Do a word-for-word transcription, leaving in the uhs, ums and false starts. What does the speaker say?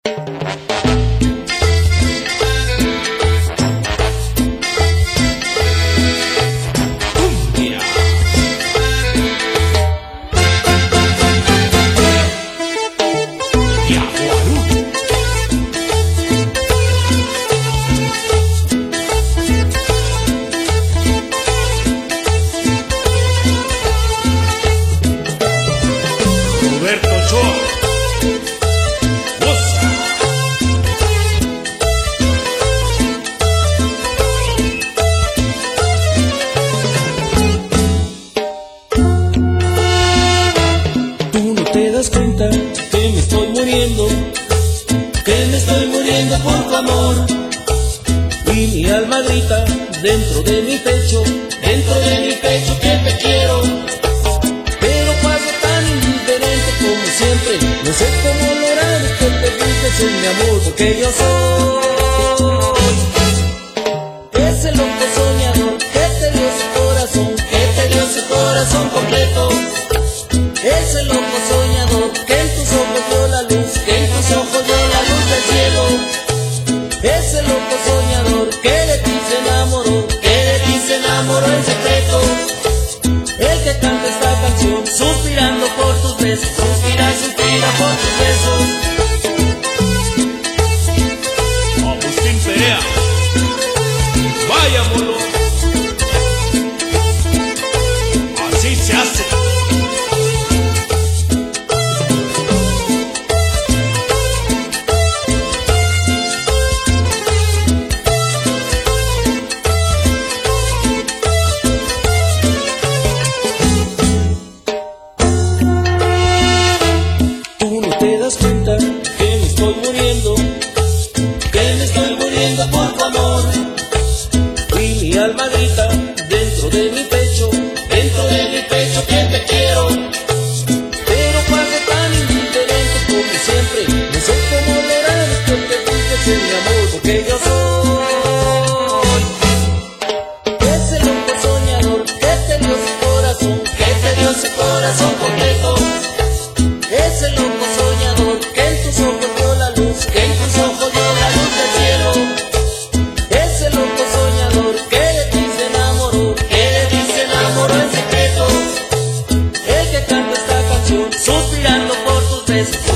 Roberto Ochoa, goza. Tú no te das cuenta que me estoy muriendo, que me estoy muriendo por tu amor. Y mi alma grita dentro de mi pecho, dentro de mi pecho que te quiero. Pero paso tan indiferente como siempre, no sé cómo lograr que te fijes en mi amor, porque yo soy ese loco soñador que te dio su corazón, que te dio su corazón completo. Ese loco soñador que en tus ojos vio la luz, que en tus ojos vio la luz del cielo. Ese loco soñador que de ti se enamoró, que de ti se enamoró en secreto. El que canta esta canción suspirando por tus besos, suspira, suspira por tus besos. Agustín Perea, vaya bolo, así se hace. ¿Te das cuenta que me estoy muriendo, que me estoy muriendo por tu amor? Y mi alma grita dentro de mi pecho, dentro de mi pecho que te quiero. Pero paso tan indiferente como siempre, no sé cómo lograr que te fijes en mi amor, porque yo soy ese loco soñador que te dio su corazón, que te dio su corazón completo. Ese loco soñador que en tus ojos vio la luz, que en tus ojos vio la luz del cielo. Ese loco soñador que de ti se enamoró, que de ti se enamoró en secreto. El que canta esta canción suspirando por tus besos.